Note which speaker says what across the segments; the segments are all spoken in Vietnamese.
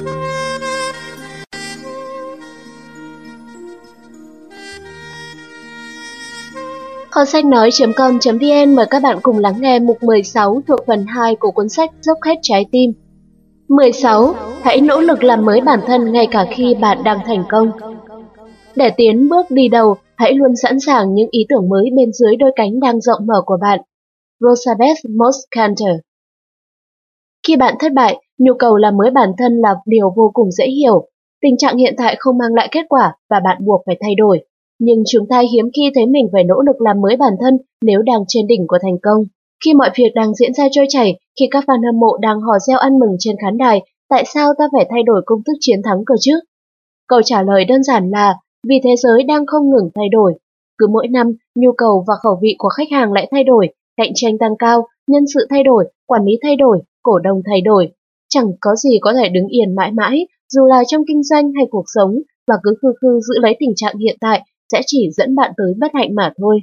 Speaker 1: Kho sách nói.com.vn mời các bạn cùng lắng nghe mục 16 thuộc phần 2 của cuốn sách Dốc hết trái tim. 16. Hãy nỗ lực làm mới bản thân ngay cả khi bạn đang thành công. Để tiến bước đi đầu, hãy luôn sẵn sàng những ý tưởng mới bên dưới đôi cánh đang rộng mở của bạn. Rosabeth Moss Kanter. Khi bạn thất bại, nhu cầu làm mới bản thân là điều vô cùng dễ hiểu. Tình trạng hiện tại không mang lại kết quả và bạn buộc phải thay đổi. Nhưng chúng ta hiếm khi thấy mình phải nỗ lực làm mới bản thân nếu đang trên đỉnh của thành công. Khi mọi việc đang diễn ra trôi chảy, khi các fan hâm mộ đang hò reo ăn mừng trên khán đài, tại sao ta phải thay đổi công thức chiến thắng cơ chứ? Câu trả lời đơn giản là vì thế giới đang không ngừng thay đổi. Cứ mỗi năm, nhu cầu và khẩu vị của khách hàng lại thay đổi, cạnh tranh tăng cao, nhân sự thay đổi, quản lý thay đổi, cổ đông thay đổi. Chẳng có gì có thể đứng yên mãi mãi, dù là trong kinh doanh hay cuộc sống, và cứ khư khư giữ lấy tình trạng hiện tại sẽ chỉ dẫn bạn tới bất hạnh mà thôi.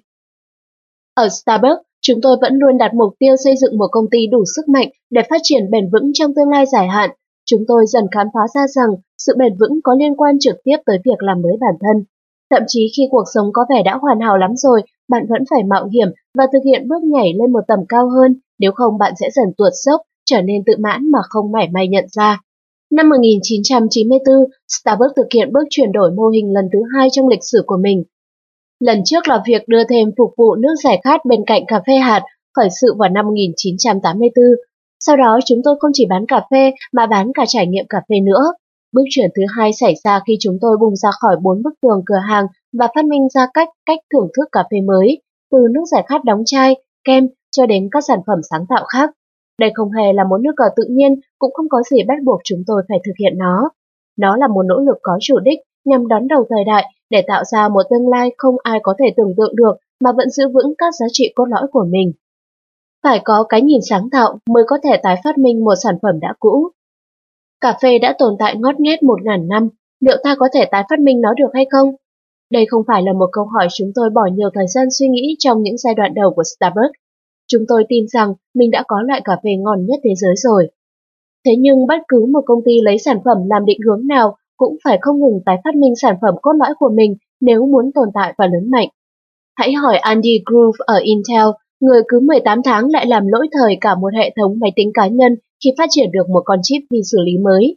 Speaker 1: Ở Starbucks, chúng tôi vẫn luôn đặt mục tiêu xây dựng một công ty đủ sức mạnh để phát triển bền vững trong tương lai dài hạn. Chúng tôi dần khám phá ra rằng sự bền vững có liên quan trực tiếp tới việc làm mới bản thân. Thậm chí khi cuộc sống có vẻ đã hoàn hảo lắm rồi, bạn vẫn phải mạo hiểm và thực hiện bước nhảy lên một tầm cao hơn, nếu không bạn sẽ dần tuột dốc, trở nên tự mãn mà không mảy may nhận ra. Năm 1994, Starbucks thực hiện bước chuyển đổi mô hình lần thứ 2 trong lịch sử của mình. Lần trước là việc đưa thêm phục vụ nước giải khát bên cạnh cà phê hạt, khởi sự vào năm 1984. Sau đó chúng tôi không chỉ bán cà phê mà bán cả trải nghiệm cà phê nữa. Bước chuyển thứ 2 xảy ra khi chúng tôi bung ra khỏi 4 bức tường cửa hàng và phát minh ra cách thưởng thức cà phê mới, từ nước giải khát đóng chai, kem cho đến các sản phẩm sáng tạo khác. Đây không hề là một nước cờ tự nhiên, cũng không có gì bắt buộc chúng tôi phải thực hiện nó. Nó là một nỗ lực có chủ đích nhằm đón đầu thời đại để tạo ra một tương lai không ai có thể tưởng tượng được mà vẫn giữ vững các giá trị cốt lõi của mình. Phải có cái nhìn sáng tạo mới có thể tái phát minh một sản phẩm đã cũ. Cà phê đã tồn tại ngót nghét 1000 năm, liệu ta có thể tái phát minh nó được hay không? Đây không phải là một câu hỏi chúng tôi bỏ nhiều thời gian suy nghĩ trong những giai đoạn đầu của Starbucks. Chúng tôi tin rằng mình đã có loại cà phê ngon nhất thế giới rồi. Thế nhưng bất cứ một công ty lấy sản phẩm làm định hướng nào cũng phải không ngừng tái phát minh sản phẩm cốt lõi của mình nếu muốn tồn tại và lớn mạnh. Hãy hỏi Andy Grove ở Intel, người cứ 18 tháng lại làm lỗi thời cả một hệ thống máy tính cá nhân khi phát triển được một con chip vi xử lý mới.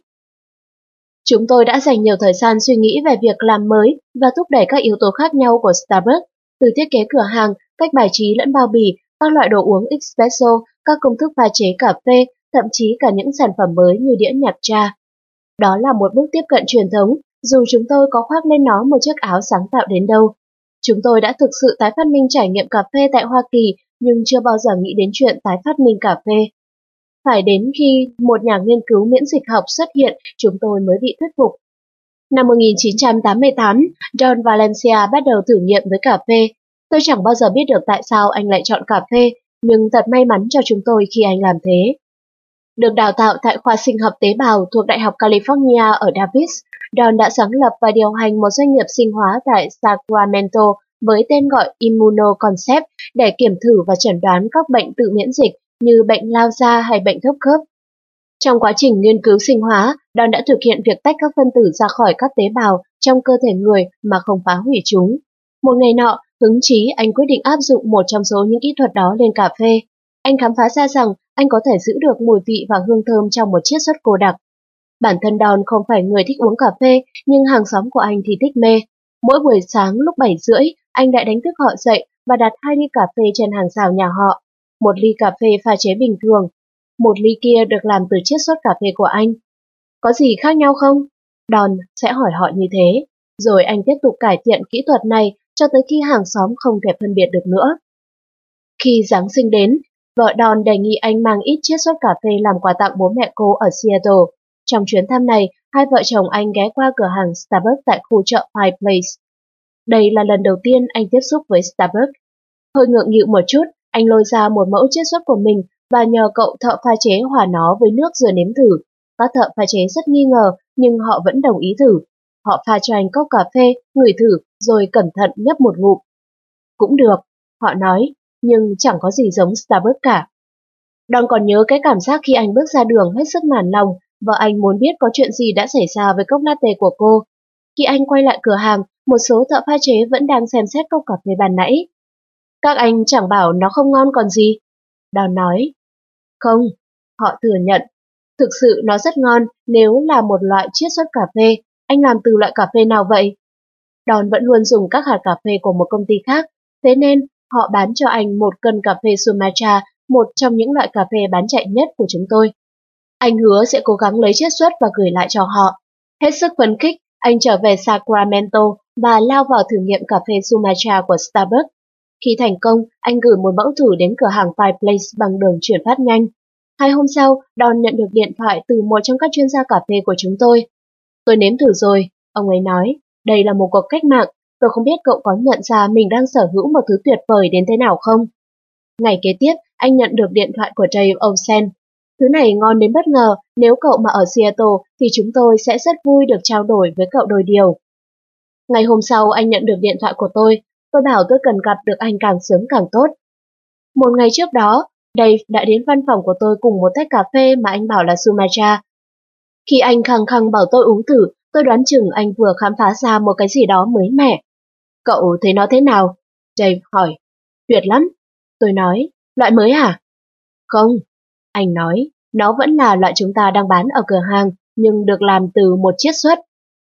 Speaker 1: Chúng tôi đã dành nhiều thời gian suy nghĩ về việc làm mới và thúc đẩy các yếu tố khác nhau của Starbucks, từ thiết kế cửa hàng, cách bài trí lẫn bao bì, các loại đồ uống espresso, các công thức pha chế cà phê, thậm chí cả những sản phẩm mới như đĩa nhạc cha. Đó là một bước tiếp cận truyền thống, dù chúng tôi có khoác lên nó một chiếc áo sáng tạo đến đâu. Chúng tôi đã thực sự tái phát minh trải nghiệm cà phê tại Hoa Kỳ, nhưng chưa bao giờ nghĩ đến chuyện tái phát minh cà phê. Phải đến khi một nhà nghiên cứu miễn dịch học xuất hiện, chúng tôi mới bị thuyết phục. Năm 1988, Don Valencia bắt đầu thử nghiệm với cà phê. Tôi chẳng bao giờ biết được tại sao anh lại chọn cà phê, nhưng thật may mắn cho chúng tôi khi anh làm thế. Được đào tạo tại khoa sinh học tế bào thuộc Đại học California ở Davis, Don đã sáng lập và điều hành một doanh nghiệp sinh hóa tại Sacramento với tên gọi Immunoconcept để kiểm thử và chẩn đoán các bệnh tự miễn dịch như bệnh lao da hay bệnh thấp khớp. Trong quá trình nghiên cứu sinh hóa, Don đã thực hiện việc tách các phân tử ra khỏi các tế bào trong cơ thể người mà không phá hủy chúng. Một ngày nọ, hứng chí anh quyết định áp dụng một trong số những kỹ thuật đó lên cà phê. Anh khám phá ra rằng anh có thể giữ được mùi vị và hương thơm trong một chiết xuất cô đặc. Bản thân Don không phải người thích uống cà phê, nhưng hàng xóm của anh thì thích mê. Mỗi buổi sáng lúc 7:30, anh đã đánh thức họ dậy và đặt 2 ly cà phê trên hàng rào nhà họ. Một ly cà phê pha chế bình thường, một ly kia được làm từ chiết xuất cà phê của anh. Có gì khác nhau không? Don sẽ hỏi họ như thế, rồi anh tiếp tục cải thiện kỹ thuật này cho tới khi hàng xóm không thể phân biệt được nữa. Khi Giáng sinh đến, vợ Don đề nghị anh mang ít chiết xuất cà phê làm quà tặng bố mẹ cô ở Seattle. Trong chuyến thăm này, hai vợ chồng anh ghé qua cửa hàng Starbucks tại khu chợ Pike Place. Đây là lần đầu tiên anh tiếp xúc với Starbucks. Hơi ngượng nghịu một chút, anh lôi ra một mẫu chiết xuất của mình và nhờ cậu thợ pha chế hòa nó với nước rồi nếm thử. Các thợ pha chế rất nghi ngờ, nhưng họ vẫn đồng ý thử. Họ pha cho anh cốc cà phê, ngửi thử, rồi cẩn thận nhấp một ngụm. Cũng được, họ nói, nhưng chẳng có gì giống Starbucks cả. Don còn nhớ cái cảm giác khi anh bước ra đường hết sức nản lòng Vợ anh muốn biết có chuyện gì đã xảy ra với cốc latte của cô. Khi anh quay lại cửa hàng, một số thợ pha chế vẫn đang xem xét cốc cà phê ban nãy. Các anh chẳng bảo nó không ngon còn gì. Don nói. Không, họ thừa nhận. Thực sự nó rất ngon nếu là một loại chiết xuất cà phê. Anh làm từ loại cà phê nào vậy? Don vẫn luôn dùng các hạt cà phê của một công ty khác, thế nên họ bán cho anh một cân cà phê Sumatra, một trong những loại cà phê bán chạy nhất của chúng tôi. Anh hứa sẽ cố gắng lấy chiết xuất và gửi lại cho họ. Hết sức phấn khích, anh trở về Sacramento và lao vào thử nghiệm cà phê Sumatra của Starbucks. Khi thành công, anh gửi một mẫu thử đến cửa hàng Fireplace bằng đường chuyển phát nhanh. 2 hôm sau, Don nhận được điện thoại từ một trong các chuyên gia cà phê của chúng tôi. Tôi nếm thử rồi, ông ấy nói. Đây là một cuộc cách mạng, tôi không biết cậu có nhận ra mình đang sở hữu một thứ tuyệt vời đến thế nào không? Ngày kế tiếp, anh nhận được điện thoại của Dave Olsen. Thứ này ngon đến bất ngờ, nếu cậu mà ở Seattle thì chúng tôi sẽ rất vui được trao đổi với cậu đôi điều. Ngày hôm sau anh nhận được điện thoại của tôi bảo tôi cần gặp được anh càng sớm càng tốt. Một ngày trước đó, Dave đã đến văn phòng của tôi cùng một tách cà phê mà anh bảo là Sumatra. Khi anh khăng khăng bảo tôi uống thử, tôi đoán chừng anh vừa khám phá ra một cái gì đó mới mẻ. Cậu thấy nó thế nào? Dave hỏi. Tuyệt lắm. Tôi nói, loại mới à? Không. Anh nói, nó vẫn là loại chúng ta đang bán ở cửa hàng, nhưng được làm từ một chiết xuất.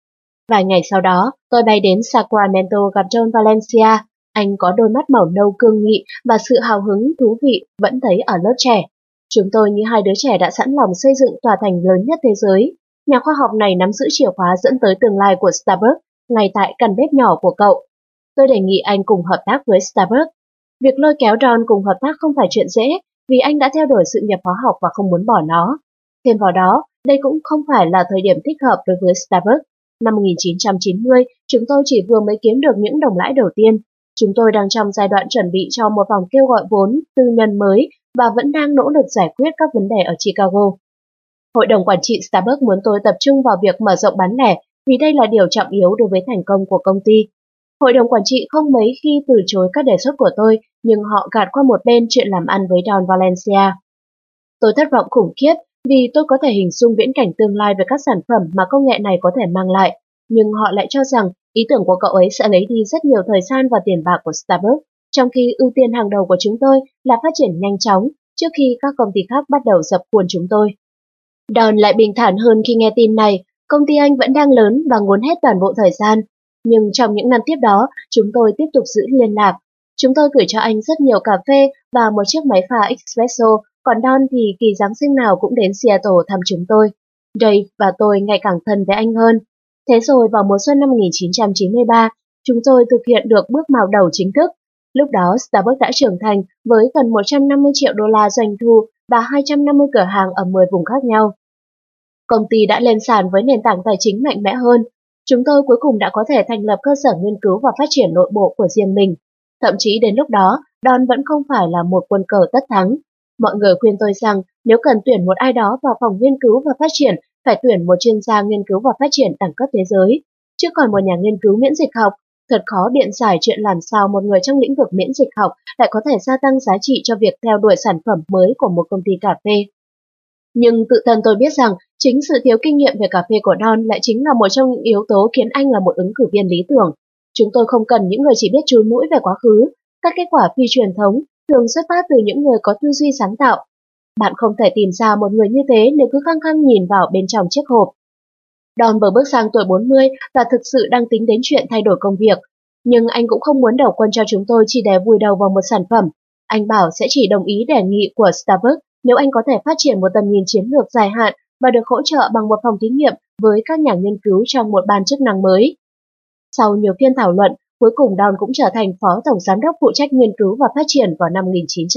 Speaker 1: Vài ngày sau đó, tôi bay đến Sacramento gặp John Valencia. Anh có đôi mắt màu nâu cương nghị và sự hào hứng thú vị vẫn thấy ở lớp trẻ. Chúng tôi như hai đứa trẻ đã sẵn lòng xây dựng tòa thành lớn nhất thế giới. Nhà khoa học này nắm giữ chìa khóa dẫn tới tương lai của Starbucks ngay tại căn bếp nhỏ của cậu. Tôi đề nghị anh cùng hợp tác với Starbucks. Việc lôi kéo Don cùng hợp tác không phải chuyện dễ, vì anh đã theo đuổi sự nghiệp hóa học và không muốn bỏ nó. Thêm vào đó, đây cũng không phải là thời điểm thích hợp đối với Starbucks. Năm 1990, chúng tôi chỉ vừa mới kiếm được những đồng lãi đầu tiên. Chúng tôi đang trong giai đoạn chuẩn bị cho một vòng kêu gọi vốn tư nhân mới và vẫn đang nỗ lực giải quyết các vấn đề ở Chicago. Hội đồng quản trị Starbucks muốn tôi tập trung vào việc mở rộng bán lẻ vì đây là điều trọng yếu đối với thành công của công ty. Hội đồng quản trị không mấy khi từ chối các đề xuất của tôi, nhưng họ gạt qua một bên chuyện làm ăn với Don Valencia. Tôi thất vọng khủng khiếp vì tôi có thể hình dung viễn cảnh tương lai về các sản phẩm mà công nghệ này có thể mang lại, nhưng họ lại cho rằng ý tưởng của cậu ấy sẽ lấy đi rất nhiều thời gian và tiền bạc của Starbucks, trong khi ưu tiên hàng đầu của chúng tôi là phát triển nhanh chóng trước khi các công ty khác bắt đầu dập khuôn chúng tôi. Don lại bình thản hơn khi nghe tin này, công ty anh vẫn đang lớn và ngốn hết toàn bộ thời gian. Nhưng trong những năm tiếp đó, chúng tôi tiếp tục giữ liên lạc. Chúng tôi gửi cho anh rất nhiều cà phê và một chiếc máy pha espresso, còn Don thì kỳ Giáng sinh nào cũng đến Seattle thăm chúng tôi. Dave và tôi ngày càng thân với anh hơn. Thế rồi vào mùa xuân năm 1993, chúng tôi thực hiện được bước mào đầu chính thức. Lúc đó Starbucks đã trưởng thành với gần 150 triệu đô la doanh thu và 250 cửa hàng ở 10 vùng khác nhau. Công ty đã lên sàn với nền tảng tài chính mạnh mẽ hơn. Chúng tôi cuối cùng đã có thể thành lập cơ sở nghiên cứu và phát triển nội bộ của riêng mình. Thậm chí đến lúc đó, Don vẫn không phải là một quân cờ tất thắng. Mọi người khuyên tôi rằng nếu cần tuyển một ai đó vào phòng nghiên cứu và phát triển, phải tuyển một chuyên gia nghiên cứu và phát triển đẳng cấp thế giới. Chứ còn một nhà nghiên cứu miễn dịch học, thật khó biện giải chuyện làm sao một người trong lĩnh vực miễn dịch học lại có thể gia tăng giá trị cho việc theo đuổi sản phẩm mới của một công ty cà phê. Nhưng tự thân tôi biết rằng chính sự thiếu kinh nghiệm về cà phê của Don lại chính là một trong những yếu tố khiến anh là một ứng cử viên lý tưởng. Chúng tôi không cần những người chỉ biết chúi mũi về quá khứ. Các kết quả phi truyền thống thường xuất phát từ những người có tư duy sáng tạo. Bạn không thể tìm ra một người như thế nếu cứ khăng khăng nhìn vào bên trong chiếc hộp. Don vừa bước sang tuổi 40 và thực sự đang tính đến chuyện thay đổi công việc. Nhưng anh cũng không muốn đầu quân cho chúng tôi chỉ để vùi đầu vào một sản phẩm. Anh bảo sẽ chỉ đồng ý đề nghị của Starbucks nếu anh có thể phát triển một tầm nhìn chiến lược dài hạn và được hỗ trợ bằng một phòng thí nghiệm với các nhà nghiên cứu trong một ban chức năng mới. Sau nhiều phiên thảo luận, cuối cùng Don cũng trở thành phó tổng giám đốc phụ trách nghiên cứu và phát triển vào năm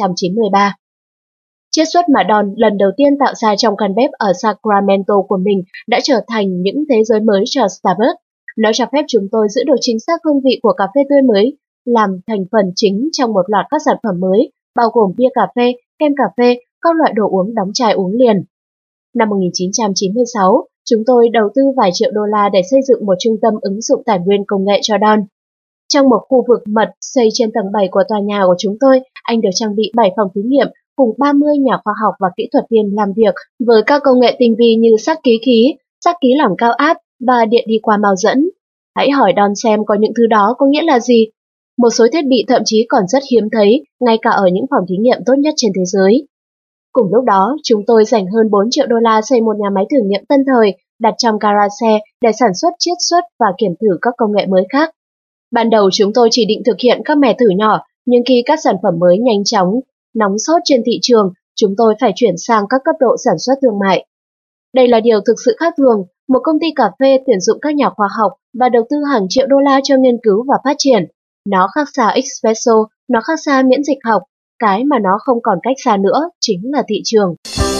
Speaker 1: 1993. Chiết xuất mà Don lần đầu tiên tạo ra trong căn bếp ở Sacramento của mình đã trở thành những thế giới mới cho Starbucks. Nó cho phép chúng tôi giữ được chính xác hương vị của cà phê tươi mới, làm thành phần chính trong một loạt các sản phẩm mới, bao gồm bia cà phê, kem cà phê, các loại đồ uống đóng chai uống liền. Năm 1996, chúng tôi đầu tư vài triệu đô la để xây dựng một trung tâm ứng dụng tài nguyên công nghệ cho Don. Trong một khu vực mật xây trên tầng 7 của tòa nhà của chúng tôi, anh được trang bị 7 phòng thí nghiệm cùng 30 nhà khoa học và kỹ thuật viên làm việc với các công nghệ tinh vi như sắc ký khí, sắc ký lỏng cao áp và điện đi qua mao dẫn. Hãy hỏi Don xem có những thứ đó có nghĩa là gì. Một số thiết bị thậm chí còn rất hiếm thấy, ngay cả ở những phòng thí nghiệm tốt nhất trên thế giới. Cùng lúc đó, chúng tôi dành hơn 4 triệu đô la xây một nhà máy thử nghiệm tân thời đặt trong gara xe để sản xuất chiết xuất và kiểm thử các công nghệ mới khác. Ban đầu chúng tôi chỉ định thực hiện các mẻ thử nhỏ, nhưng khi các sản phẩm mới nhanh chóng nóng sốt trên thị trường, chúng tôi phải chuyển sang các cấp độ sản xuất thương mại. Đây là điều thực sự khác thường, một công ty cà phê tuyển dụng các nhà khoa học và đầu tư hàng triệu đô la cho nghiên cứu và phát triển. Nó khác xa espresso, nó khác xa miễn dịch học, cái mà nó không còn cách xa nữa chính là thị trường.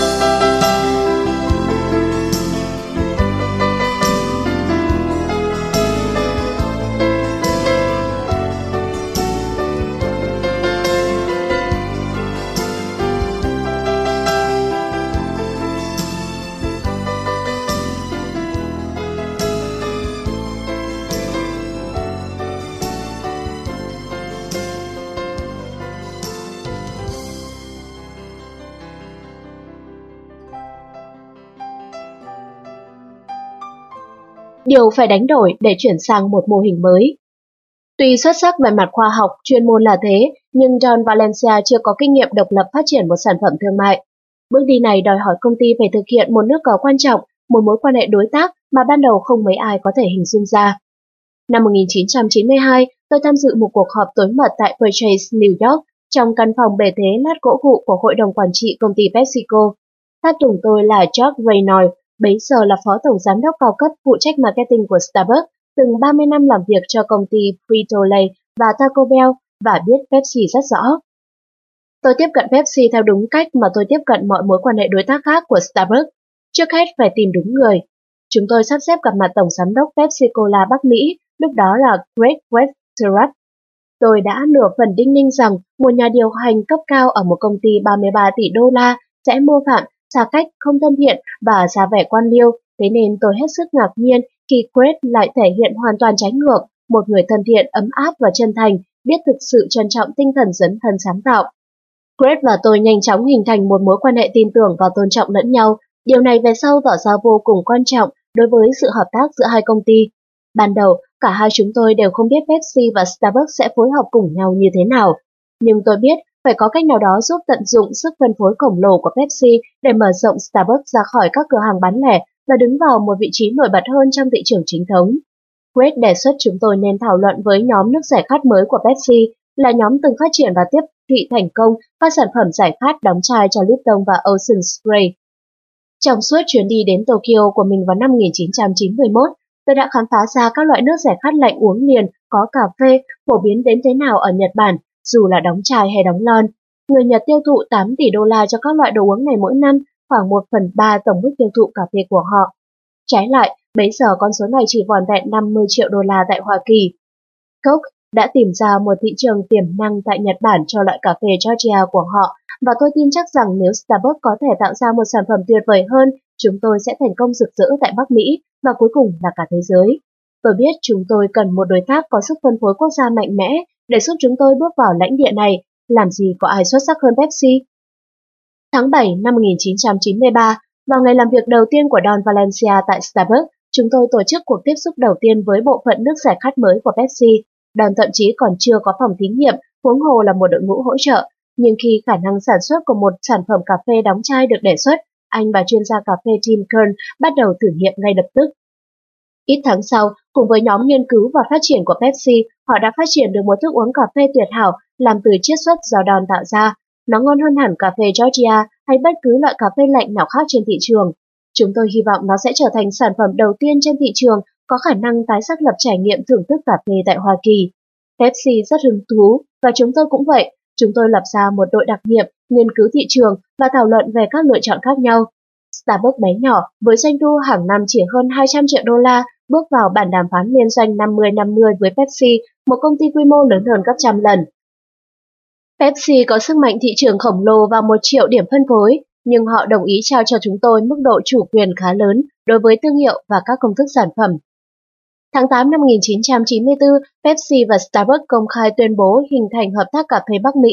Speaker 1: Điều phải đánh đổi để chuyển sang một mô hình mới. Tuy xuất sắc về mặt khoa học, chuyên môn là thế, nhưng Don Valencia chưa có kinh nghiệm độc lập phát triển một sản phẩm thương mại. Bước đi này đòi hỏi công ty phải thực hiện một nước cờ quan trọng, một mối quan hệ đối tác mà ban đầu không mấy ai có thể hình dung ra. Năm 1992, tôi tham dự một cuộc họp tối mật tại Purchase, New York, trong căn phòng bề thế lát gỗ vụn của hội đồng quản trị công ty PepsiCo. Tháp tùng tôi là George Reynolds, bấy giờ là phó tổng giám đốc cao cấp phụ trách marketing của Starbucks, từng 30 năm làm việc cho công ty Frito-Lay và Taco Bell và biết Pepsi rất rõ. Tôi tiếp cận Pepsi theo đúng cách mà tôi tiếp cận mọi mối quan hệ đối tác khác của Starbucks. Trước hết phải tìm đúng người. Chúng tôi sắp xếp gặp mặt tổng giám đốc Pepsi Cola Bắc Mỹ, lúc đó là Greg Westerat. Tôi đã nửa phần đinh ninh rằng một nhà điều hành cấp cao ở một công ty 33 tỷ đô la sẽ mô phạm, xa cách, không thân thiện và ra vẻ quan liêu, thế nên tôi hết sức ngạc nhiên khi Greg lại thể hiện hoàn toàn trái ngược, một người thân thiện, ấm áp và chân thành, biết thực sự trân trọng tinh thần dấn thân sáng tạo. Greg và tôi nhanh chóng hình thành một mối quan hệ tin tưởng và tôn trọng lẫn nhau. Điều này về sau tỏ ra vô cùng quan trọng đối với sự hợp tác giữa hai công ty. Ban đầu, cả hai chúng tôi đều không biết Pepsi và Starbucks sẽ phối hợp cùng nhau như thế nào. Nhưng tôi biết phải có cách nào đó giúp tận dụng sức phân phối khổng lồ của Pepsi để mở rộng Starbucks ra khỏi các cửa hàng bán lẻ và đứng vào một vị trí nổi bật hơn trong thị trường chính thống. Greg đề xuất chúng tôi nên thảo luận với nhóm nước giải khát mới của Pepsi, là nhóm từng phát triển và tiếp thị thành công các sản phẩm giải khát đóng chai cho Lipton và Ocean Spray. Trong suốt chuyến đi đến Tokyo của mình vào năm 1991, tôi đã khám phá ra các loại nước giải khát lạnh uống liền có cà phê phổ biến đến thế nào ở Nhật Bản, dù là đóng chai hay đóng lon. Người Nhật tiêu thụ 8 tỷ đô la cho các loại đồ uống này mỗi năm, khoảng 1/3 tổng mức tiêu thụ cà phê của họ. Trái lại, bấy giờ con số này chỉ vỏn vẹn 50 triệu đô la tại Hoa Kỳ. Coke đã tìm ra một thị trường tiềm năng tại Nhật Bản cho loại cà phê Georgia của họ, và tôi tin chắc rằng nếu Starbucks có thể tạo ra một sản phẩm tuyệt vời hơn, chúng tôi sẽ thành công rực rỡ tại Bắc Mỹ và cuối cùng là cả thế giới. Tôi biết chúng tôi cần một đối tác có sức phân phối quốc gia mạnh mẽ để giúp chúng tôi bước vào lãnh địa này. Làm gì có ai xuất sắc hơn Pepsi? Tháng 7 năm 1993, vào ngày làm việc đầu tiên của Don Valencia tại Starbucks, chúng tôi tổ chức cuộc tiếp xúc đầu tiên với bộ phận nước giải khát mới của Pepsi. Don thậm chí còn chưa có phòng thí nghiệm, huống hồ là một đội ngũ hỗ trợ. Nhưng khi khả năng sản xuất của một sản phẩm cà phê đóng chai được đề xuất, anh và chuyên gia cà phê Tim Kern bắt đầu thử nghiệm ngay lập tức. Ít tháng sau, cùng với nhóm nghiên cứu và phát triển của Pepsi, họ đã phát triển được một thức uống cà phê tuyệt hảo làm từ chiết xuất do Don tạo ra. Nó ngon hơn hẳn cà phê Georgia hay bất cứ loại cà phê lạnh nào khác trên thị trường. Chúng tôi hy vọng nó sẽ trở thành sản phẩm đầu tiên trên thị trường có khả năng tái xác lập trải nghiệm thưởng thức cà phê tại Hoa Kỳ. Pepsi rất hứng thú, và chúng tôi cũng vậy. Chúng tôi lập ra một đội đặc nhiệm, nghiên cứu thị trường và thảo luận về các lựa chọn khác nhau. Starbucks bé nhỏ với doanh thu hàng năm chỉ hơn 200 triệu đô la bước vào bản đàm phán liên doanh 50-50 với Pepsi, một công ty quy mô lớn hơn gấp trăm lần. Pepsi có sức mạnh thị trường khổng lồ và 1 triệu điểm phân phối, nhưng họ đồng ý trao cho chúng tôi mức độ chủ quyền khá lớn đối với thương hiệu và các công thức sản phẩm. Tháng 8 năm 1994, Pepsi và Starbucks công khai tuyên bố hình thành hợp tác cà phê Bắc Mỹ.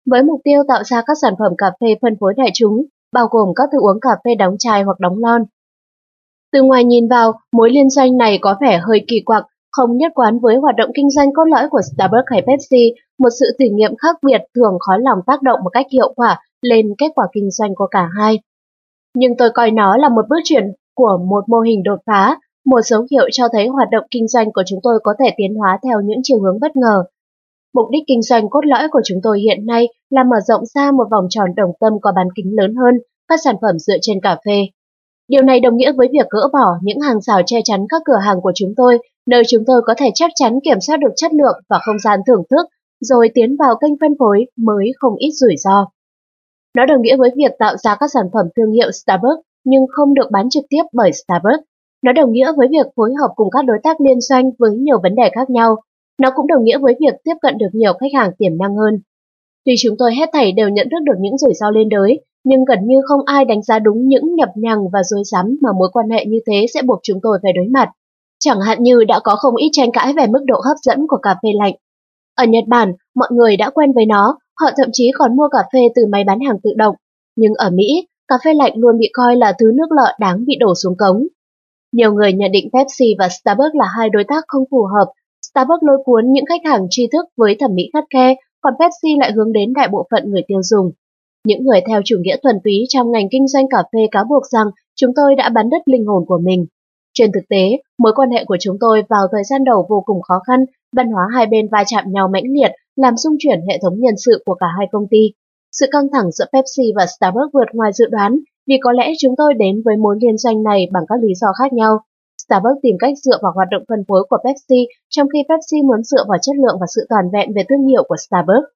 Speaker 1: với mục tiêu tạo ra các sản phẩm cà phê phân phối đại chúng, bao gồm các thức uống cà phê đóng chai hoặc đóng lon. Từ ngoài nhìn vào, mối liên doanh này có vẻ hơi kỳ quặc, không nhất quán với hoạt động kinh doanh cốt lõi của Starbucks hay Pepsi, một sự thử nghiệm khác biệt thường khó lòng tác động một cách hiệu quả lên kết quả kinh doanh của cả hai. Nhưng tôi coi nó là một bước chuyển của một mô hình đột phá, một dấu hiệu cho thấy hoạt động kinh doanh của chúng tôi có thể tiến hóa theo những chiều hướng bất ngờ. Mục đích kinh doanh cốt lõi của chúng tôi hiện nay là mở rộng ra một vòng tròn đồng tâm có bán kính lớn hơn, các sản phẩm dựa trên cà phê. Điều này đồng nghĩa với việc gỡ bỏ những hàng rào che chắn các cửa hàng của chúng tôi, nơi chúng tôi có thể chắc chắn kiểm soát được chất lượng và không gian thưởng thức, rồi tiến vào kênh phân phối mới không ít rủi ro. Nó đồng nghĩa với việc tạo ra các sản phẩm thương hiệu Starbucks nhưng không được bán trực tiếp bởi Starbucks. Nó đồng nghĩa với việc phối hợp cùng các đối tác liên doanh với nhiều vấn đề khác nhau. Nó cũng đồng nghĩa với việc tiếp cận được nhiều khách hàng tiềm năng hơn. Tuy chúng tôi hết thảy đều nhận thức được những rủi ro liên đới, nhưng gần như không ai đánh giá đúng những nhập nhằng và rối rắm mà mối quan hệ như thế sẽ buộc chúng tôi phải đối mặt. Chẳng hạn như đã có không ít tranh cãi về mức độ hấp dẫn của cà phê lạnh. Ở Nhật Bản, mọi người đã quen với nó, họ thậm chí còn mua cà phê từ máy bán hàng tự động. Nhưng ở Mỹ, cà phê lạnh luôn bị coi là thứ nước lợ đáng bị đổ xuống cống. Nhiều người nhận định Pepsi và Starbucks là hai đối tác không phù hợp. Starbucks lôi cuốn những khách hàng tri thức với thẩm mỹ khắt khe, còn Pepsi lại hướng đến đại bộ phận người tiêu dùng. Những người theo chủ nghĩa thuần túy trong ngành kinh doanh cà phê cáo buộc rằng chúng tôi đã bắn đứt linh hồn của mình. Trên thực tế, mối quan hệ của chúng tôi vào thời gian đầu vô cùng khó khăn, văn hóa hai bên va chạm nhau mãnh liệt, làm xung chuyển hệ thống nhân sự của cả hai công ty. Sự căng thẳng giữa Pepsi và Starbucks vượt ngoài dự đoán, vì có lẽ chúng tôi đến với mối liên doanh này bằng các lý do khác nhau. Starbucks tìm cách dựa vào hoạt động phân phối của Pepsi, trong khi Pepsi muốn dựa vào chất lượng và sự toàn vẹn về thương hiệu của Starbucks.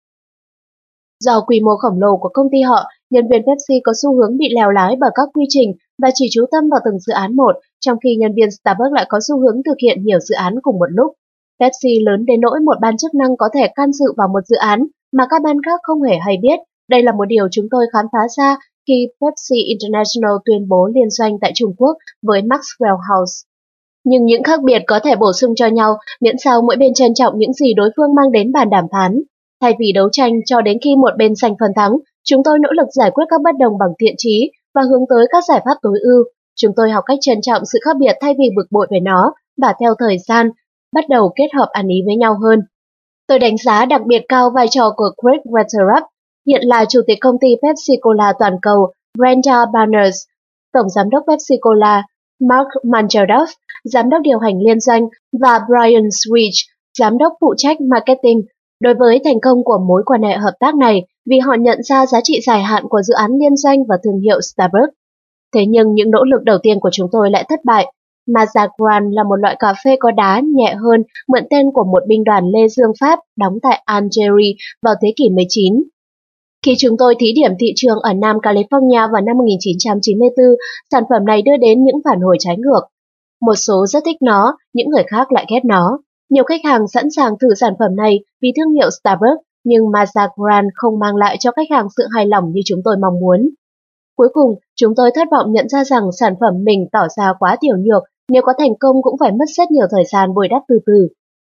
Speaker 1: Do quy mô khổng lồ của công ty họ, nhân viên Pepsi có xu hướng bị lèo lái bởi các quy trình và chỉ chú tâm vào từng dự án một, trong khi nhân viên Starbucks lại có xu hướng thực hiện nhiều dự án cùng một lúc. Pepsi lớn đến nỗi một ban chức năng có thể can dự vào một dự án mà các ban khác không hề hay biết. Đây là một điều chúng tôi khám phá ra khi Pepsi International tuyên bố liên doanh tại Trung Quốc với Maxwell House. Nhưng những khác biệt có thể bổ sung cho nhau miễn sao mỗi bên trân trọng những gì đối phương mang đến bàn đàm phán. Thay vì đấu tranh cho đến khi một bên giành phần thắng, chúng tôi nỗ lực giải quyết các bất đồng bằng thiện chí và hướng tới các giải pháp tối ưu. Chúng tôi học cách trân trọng sự khác biệt thay vì bực bội về nó và theo thời gian, bắt đầu kết hợp ăn ý với nhau hơn. Tôi đánh giá đặc biệt cao vai trò của Greg Wetterup, hiện là chủ tịch công ty Pepsi Cola toàn cầu, Brenda Barnes, tổng giám đốc Pepsi Cola, Mark Mangeldorf, giám đốc điều hành liên doanh và Brian Switch, giám đốc phụ trách marketing. Đối với thành công của mối quan hệ hợp tác này vì họ nhận ra giá trị dài hạn của dự án liên doanh và thương hiệu Starbucks. Thế nhưng những nỗ lực đầu tiên của chúng tôi lại thất bại. Mazagran là một loại cà phê có đá nhẹ hơn, mượn tên của một binh đoàn Lê Dương Pháp đóng tại Algeria vào thế kỷ 19. Khi chúng tôi thí điểm thị trường ở Nam California vào năm 1994, sản phẩm này đưa đến những phản hồi trái ngược. Một số rất thích nó, những người khác lại ghét nó. Nhiều khách hàng sẵn sàng thử sản phẩm này vì thương hiệu Starbucks, nhưng Mazagran không mang lại cho khách hàng sự hài lòng như chúng tôi mong muốn. Cuối cùng, chúng tôi thất vọng nhận ra rằng sản phẩm mình tỏ ra quá tiểu nhược, nếu có thành công cũng phải mất rất nhiều thời gian bồi đắp từ từ.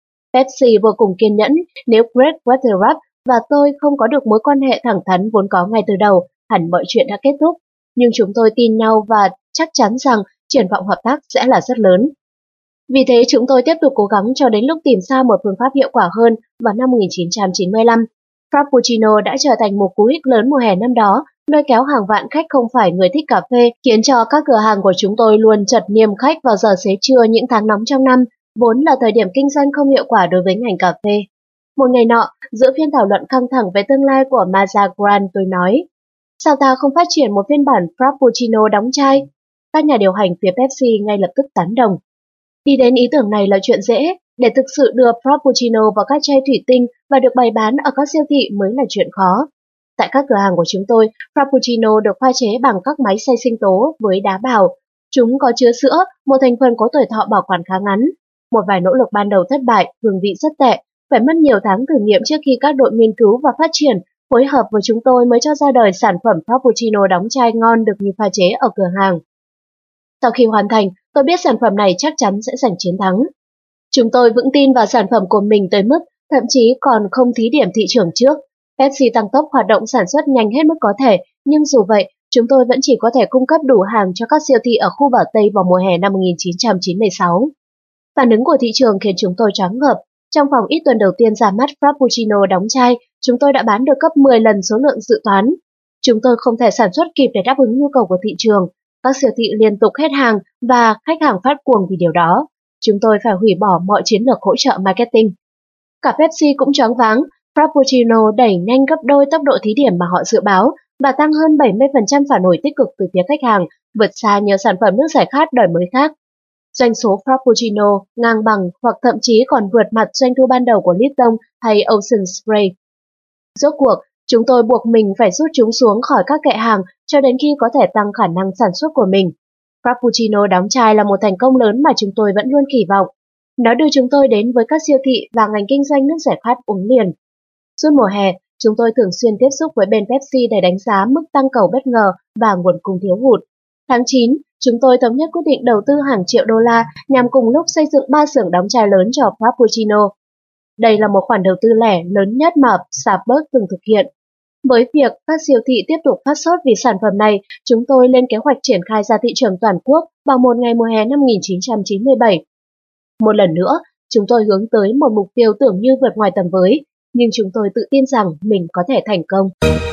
Speaker 1: Pepsi vô cùng kiên nhẫn, nếu Greg Wetterup và tôi không có được mối quan hệ thẳng thắn vốn có ngay từ đầu, hẳn mọi chuyện đã kết thúc. Nhưng chúng tôi tin nhau và chắc chắn rằng triển vọng hợp tác sẽ là rất lớn. Vì thế chúng tôi tiếp tục cố gắng cho đến lúc tìm ra một phương pháp hiệu quả hơn vào năm 1995. Frappuccino đã trở thành một cú hích lớn mùa hè năm đó, lôi kéo hàng vạn khách không phải người thích cà phê, khiến cho các cửa hàng của chúng tôi luôn chật niêm khách vào giờ xế trưa những tháng nóng trong năm, vốn là thời điểm kinh doanh không hiệu quả đối với ngành cà phê. Một ngày nọ, giữa phiên thảo luận căng thẳng về tương lai của Mazagran, tôi nói, sao ta không phát triển một phiên bản Frappuccino đóng chai? Các nhà điều hành phía Pepsi ngay lập tức tán đồng. Đi đến ý tưởng này là chuyện dễ, để thực sự đưa Frappuccino vào các chai thủy tinh và được bày bán ở các siêu thị mới là chuyện khó. Tại các cửa hàng của chúng tôi, Frappuccino được pha chế bằng các máy xay sinh tố với đá bào. Chúng có chứa sữa, một thành phần có tuổi thọ bảo quản khá ngắn. Một vài nỗ lực ban đầu thất bại, hương vị rất tệ, phải mất nhiều tháng thử nghiệm trước khi các đội nghiên cứu và phát triển phối hợp với chúng tôi mới cho ra đời sản phẩm Frappuccino đóng chai ngon được như pha chế ở cửa hàng. Sau khi hoàn thành, tôi biết sản phẩm này chắc chắn sẽ giành chiến thắng. Chúng tôi vững tin vào sản phẩm của mình tới mức thậm chí còn không thí điểm thị trường trước. Pepsi tăng tốc hoạt động sản xuất nhanh hết mức có thể, nhưng dù vậy, chúng tôi vẫn chỉ có thể cung cấp đủ hàng cho các siêu thị ở khu bờ Tây vào mùa hè năm 1996. Phản ứng của thị trường khiến chúng tôi choáng ngợp. Trong vòng ít tuần đầu tiên ra mắt Frappuccino đóng chai, chúng tôi đã bán được gấp 10 lần số lượng dự toán. Chúng tôi không thể sản xuất kịp để đáp ứng nhu cầu của thị trường. Các siêu thị liên tục hết hàng và khách hàng phát cuồng vì điều đó. Chúng tôi phải hủy bỏ mọi chiến lược hỗ trợ marketing. Cả Pepsi cũng choáng váng. Frappuccino đẩy nhanh gấp đôi tốc độ thí điểm mà họ dự báo và tăng hơn 70% phản hồi tích cực từ phía khách hàng, vượt xa nhiều sản phẩm nước giải khát đời mới khác. Doanh số Frappuccino ngang bằng hoặc thậm chí còn vượt mặt doanh thu ban đầu của Lipton hay Ocean Spray. Rốt cuộc, chúng tôi buộc mình phải rút chúng xuống khỏi các kệ hàng cho đến khi có thể tăng khả năng sản xuất của mình. Frappuccino đóng chai là một thành công lớn mà chúng tôi vẫn luôn kỳ vọng. Nó đưa chúng tôi đến với các siêu thị và ngành kinh doanh nước giải khát uống liền. Suốt mùa hè, chúng tôi thường xuyên tiếp xúc với bên Pepsi để đánh giá mức tăng cầu bất ngờ và nguồn cung thiếu hụt. Tháng 9, chúng tôi thống nhất quyết định đầu tư hàng triệu đô la nhằm cùng lúc xây dựng 3 xưởng đóng chai lớn cho Frappuccino. Đây là một khoản đầu tư lẻ lớn nhất mà Starbucks từng thực hiện. Với việc các siêu thị tiếp tục phát sốt vì sản phẩm này, chúng tôi lên kế hoạch triển khai ra thị trường toàn quốc vào một ngày mùa hè năm 1997. Một lần nữa, chúng tôi hướng tới một mục tiêu tưởng như vượt ngoài tầm với, nhưng chúng tôi tự tin rằng mình có thể thành công.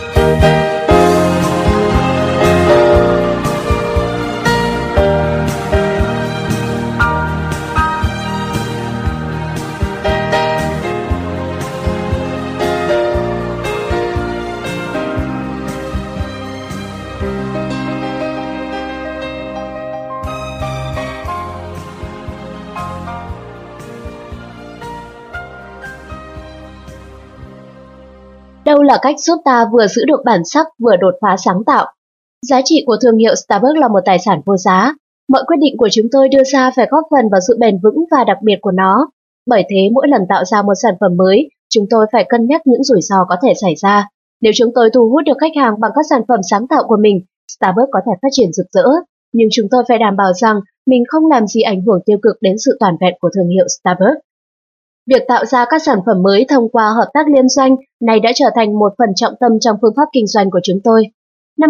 Speaker 1: Đâu là cách giúp ta vừa giữ được bản sắc vừa đột phá sáng tạo? Giá trị của thương hiệu Starbucks là một tài sản vô giá. Mọi quyết định của chúng tôi đưa ra phải góp phần vào sự bền vững và đặc biệt của nó. Bởi thế mỗi lần tạo ra một sản phẩm mới, chúng tôi phải cân nhắc những rủi ro có thể xảy ra. Nếu chúng tôi thu hút được khách hàng bằng các sản phẩm sáng tạo của mình, Starbucks có thể phát triển rực rỡ. Nhưng chúng tôi phải đảm bảo rằng mình không làm gì ảnh hưởng tiêu cực đến sự toàn vẹn của thương hiệu Starbucks. Việc tạo ra các sản phẩm mới thông qua hợp tác liên doanh này đã trở thành một phần trọng tâm trong phương pháp kinh doanh của chúng tôi. Năm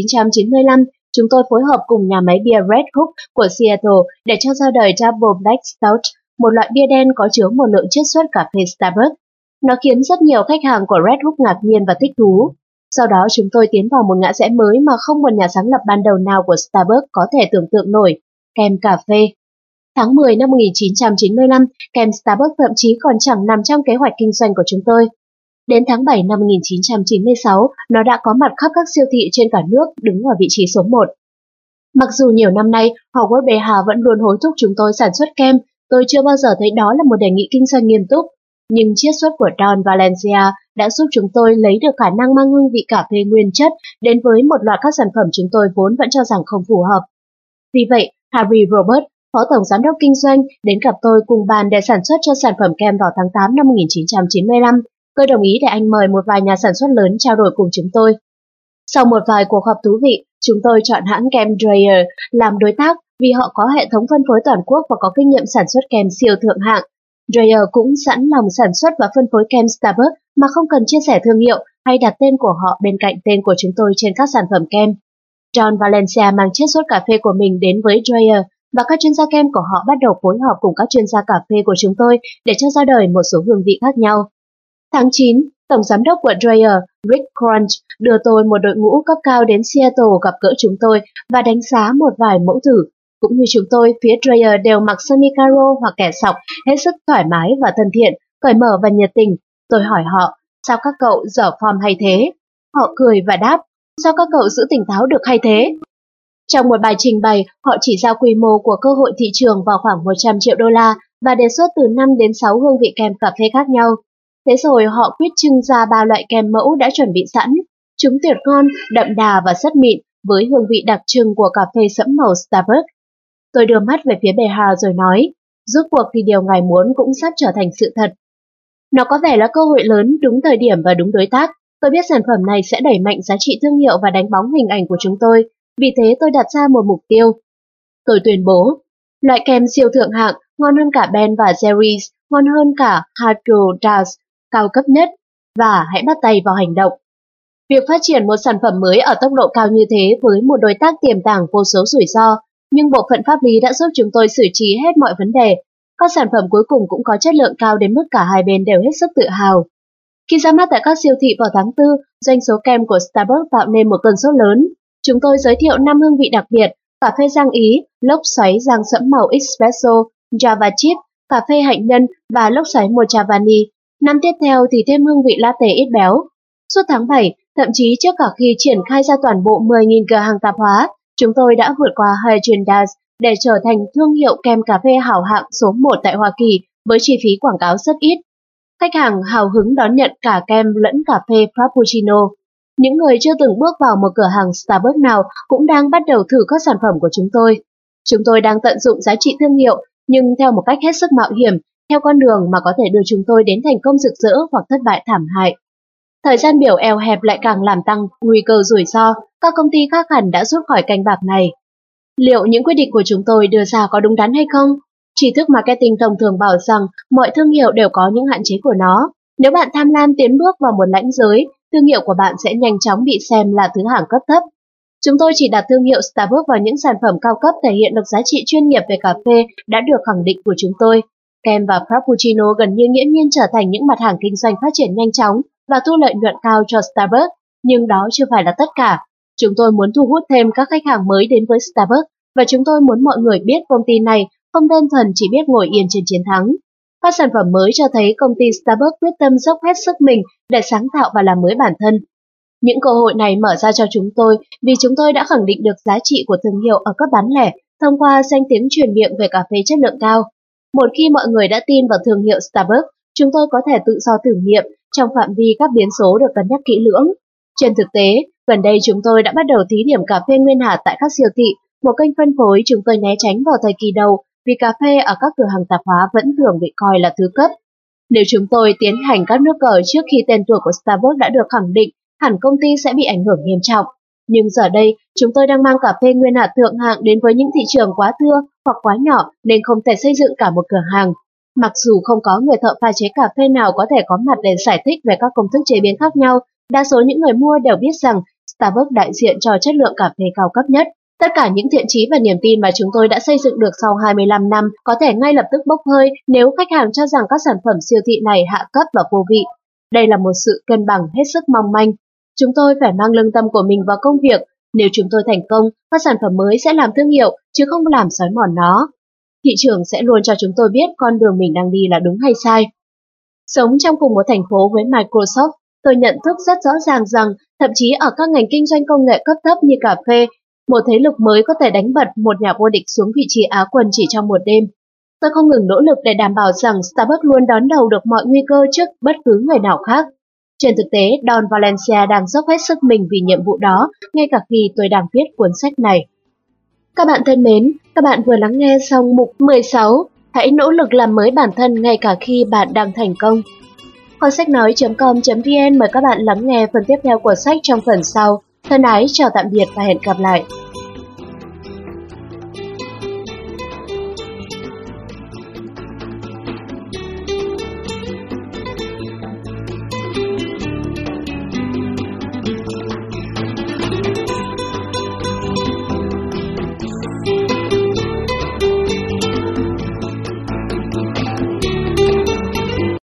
Speaker 1: 1995, chúng tôi phối hợp cùng nhà máy bia Red Hook của Seattle để cho ra đời Double Black Stout, một loại bia đen có chứa một lượng chiết xuất cà phê Starbucks. Nó khiến rất nhiều khách hàng của Red Hook ngạc nhiên và thích thú. Sau đó chúng tôi tiến vào một ngã rẽ mới mà không một nhà sáng lập ban đầu nào của Starbucks có thể tưởng tượng nổi, kem cà phê. Tháng 10 năm 1995, kem Starbucks thậm chí còn chẳng nằm trong kế hoạch kinh doanh của chúng tôi. Đến tháng 7 năm 1996, nó đã có mặt khắp các siêu thị trên cả nước, đứng ở vị trí số 1. Mặc dù nhiều năm nay, Howard Beha vẫn luôn hối thúc chúng tôi sản xuất kem, tôi chưa bao giờ thấy đó là một đề nghị kinh doanh nghiêm túc. Nhưng chiết xuất của Don Valencia đã giúp chúng tôi lấy được khả năng mang hương vị cà phê nguyên chất đến với một loạt các sản phẩm chúng tôi vốn vẫn cho rằng không phù hợp. Vì vậy, Harry Robert, Phó Tổng Giám đốc Kinh doanh, đến gặp tôi cùng bàn để sản xuất cho sản phẩm kem vào tháng 8 năm 1995. Tôi đồng ý để anh mời một vài nhà sản xuất lớn trao đổi cùng chúng tôi. Sau một vài cuộc họp thú vị, chúng tôi chọn hãng kem Dreyer làm đối tác vì họ có hệ thống phân phối toàn quốc và có kinh nghiệm sản xuất kem siêu thượng hạng. Dreyer cũng sẵn lòng sản xuất và phân phối kem Starbucks mà không cần chia sẻ thương hiệu hay đặt tên của họ bên cạnh tên của chúng tôi trên các sản phẩm kem. John Valencia mang chiết xuất cà phê của mình đến với Dreyer và các chuyên gia kem của họ bắt đầu phối hợp cùng các chuyên gia cà phê của chúng tôi để cho ra đời một số hương vị khác nhau. Tháng 9, Tổng Giám đốc của Dreyer, Rick Crunch, đưa tôi một đội ngũ cấp cao đến Seattle gặp gỡ chúng tôi và đánh giá một vài mẫu thử. Cũng như chúng tôi, phía Dreyer đều mặc sơ mi caro hoặc kẻ sọc, hết sức thoải mái và thân thiện, cởi mở và nhiệt tình. Tôi hỏi họ, sao các cậu dở form hay thế? Họ cười và đáp, sao các cậu giữ tỉnh táo được hay thế? Trong một bài trình bày, họ chỉ ra quy mô của cơ hội thị trường vào khoảng 100 triệu đô la và đề xuất từ 5 đến 6 hương vị kem cà phê khác nhau. Thế rồi họ quyết trưng ra 3 loại kem mẫu đã chuẩn bị sẵn. Chúng tuyệt ngon, đậm đà và rất mịn, với hương vị đặc trưng của cà phê sẫm màu Starbucks. Tôi đưa mắt về phía Beha rồi nói, rốt cuộc thì điều ngài muốn cũng sắp trở thành sự thật. Nó có vẻ là cơ hội lớn, đúng thời điểm và đúng đối tác. Tôi biết sản phẩm này sẽ đẩy mạnh giá trị thương hiệu và đánh bóng hình ảnh của chúng tôi. Vì thế tôi đặt ra một mục tiêu. Tôi tuyên bố, loại kem siêu thượng hạng, ngon hơn cả Ben và Jerry's, ngon hơn cả Hard Roll Dust, cao cấp nhất. và hãy bắt tay vào hành động. Việc phát triển một sản phẩm mới ở tốc độ cao như thế với một đối tác tiềm tàng vô số rủi ro, nhưng bộ phận pháp lý đã giúp chúng tôi xử trí hết mọi vấn đề. Các sản phẩm cuối cùng cũng có chất lượng cao đến mức cả hai bên đều hết sức tự hào. Khi ra mắt tại các siêu thị vào tháng 4, doanh số kem của Starbucks tạo nên một cơn sốt lớn. Chúng tôi giới thiệu 5 hương vị đặc biệt: cà phê Giang Ý, lốc xoáy Giang sẫm màu espresso, Java chip, cà phê hạnh nhân và lốc xoáy mocha vani. Năm tiếp theo thì thêm hương vị latte ít béo. Suốt tháng 7, thậm chí trước cả khi triển khai ra toàn bộ 10.000 cửa hàng tạp hóa, chúng tôi đã vượt qua Häagen-Dazs để trở thành thương hiệu kem cà phê hảo hạng số 1 tại Hoa Kỳ với chi phí quảng cáo rất ít. Khách hàng hào hứng đón nhận cả kem lẫn cà phê Frappuccino. Những người chưa từng bước vào một cửa hàng Starbucks nào cũng đang bắt đầu thử các sản phẩm của chúng tôi. Chúng tôi đang tận dụng giá trị thương hiệu nhưng theo một cách hết sức mạo hiểm, theo con đường mà có thể đưa chúng tôi đến thành công rực rỡ hoặc thất bại thảm hại. Thời gian biểu eo hẹp lại càng làm tăng nguy cơ rủi ro, các công ty khác hẳn đã rút khỏi canh bạc này. Liệu những quyết định của chúng tôi đưa ra có đúng đắn hay không? Tri thức marketing thông thường bảo rằng mọi thương hiệu đều có những hạn chế của nó. Nếu bạn tham lam tiến bước vào một lãnh giới, thương hiệu của bạn sẽ nhanh chóng bị xem là thứ hạng cấp thấp. Chúng tôi chỉ đặt thương hiệu Starbucks vào những sản phẩm cao cấp thể hiện được giá trị chuyên nghiệp về cà phê đã được khẳng định của chúng tôi. Kem và Frappuccino gần như nghiễm nhiên trở thành những mặt hàng kinh doanh phát triển nhanh chóng và thu lợi nhuận cao cho Starbucks, nhưng đó chưa phải là tất cả. Chúng tôi muốn thu hút thêm các khách hàng mới đến với Starbucks và chúng tôi muốn mọi người biết công ty này không đơn thuần chỉ biết ngồi yên trên chiến thắng. Các sản phẩm mới cho thấy công ty Starbucks quyết tâm dốc hết sức mình để sáng tạo và làm mới bản thân. Những cơ hội này mở ra cho chúng tôi vì chúng tôi đã khẳng định được giá trị của thương hiệu ở cấp bán lẻ thông qua danh tiếng truyền miệng về cà phê chất lượng cao. Một khi mọi người đã tin vào thương hiệu Starbucks, chúng tôi có thể tự do thử nghiệm trong phạm vi các biến số được cân nhắc kỹ lưỡng. Trên thực tế, gần đây chúng tôi đã bắt đầu thí điểm cà phê nguyên hạt tại các siêu thị, một kênh phân phối chúng tôi né tránh vào thời kỳ đầu vì cà phê ở các cửa hàng tạp hóa vẫn thường bị coi là thứ cấp. Nếu chúng tôi tiến hành các nước cờ trước khi tên tuổi của Starbucks đã được khẳng định, hẳn công ty sẽ bị ảnh hưởng nghiêm trọng. Nhưng giờ đây, chúng tôi đang mang cà phê nguyên hạt thượng hạng đến với những thị trường quá thưa hoặc quá nhỏ nên không thể xây dựng cả một cửa hàng. Mặc dù không có người thợ pha chế cà phê nào có thể có mặt để giải thích về các công thức chế biến khác nhau, đa số những người mua đều biết rằng Starbucks đại diện cho chất lượng cà phê cao cấp nhất. Tất cả những thiện chí và niềm tin mà chúng tôi đã xây dựng được sau 25 năm có thể ngay lập tức bốc hơi nếu khách hàng cho rằng các sản phẩm siêu thị này hạ cấp và vô vị. Đây là một sự cân bằng hết sức mong manh. Chúng tôi phải mang lương tâm của mình vào công việc. Nếu chúng tôi thành công, các sản phẩm mới sẽ làm thương hiệu, chứ không làm xói mòn nó. Thị trường sẽ luôn cho chúng tôi biết con đường mình đang đi là đúng hay sai. Sống trong cùng một thành phố với Microsoft, tôi nhận thức rất rõ ràng rằng thậm chí ở các ngành kinh doanh công nghệ cấp thấp như cà phê, một thế lực mới có thể đánh bật một nhà vô địch xuống vị trí Á quân chỉ trong một đêm. Tôi không ngừng nỗ lực để đảm bảo rằng Starbucks luôn đón đầu được mọi nguy cơ trước bất cứ người nào khác. Trên thực tế, Don Valencia đang dốc hết sức mình vì nhiệm vụ đó, ngay cả khi tôi đang viết cuốn sách này. Các bạn thân mến, các bạn vừa lắng nghe xong mục 16, hãy nỗ lực làm mới bản thân ngay cả khi bạn đang thành công. Kho sách nói.com.vn mời các bạn lắng nghe phần tiếp theo của sách trong phần sau. Thân ái chào tạm biệt và hẹn gặp lại.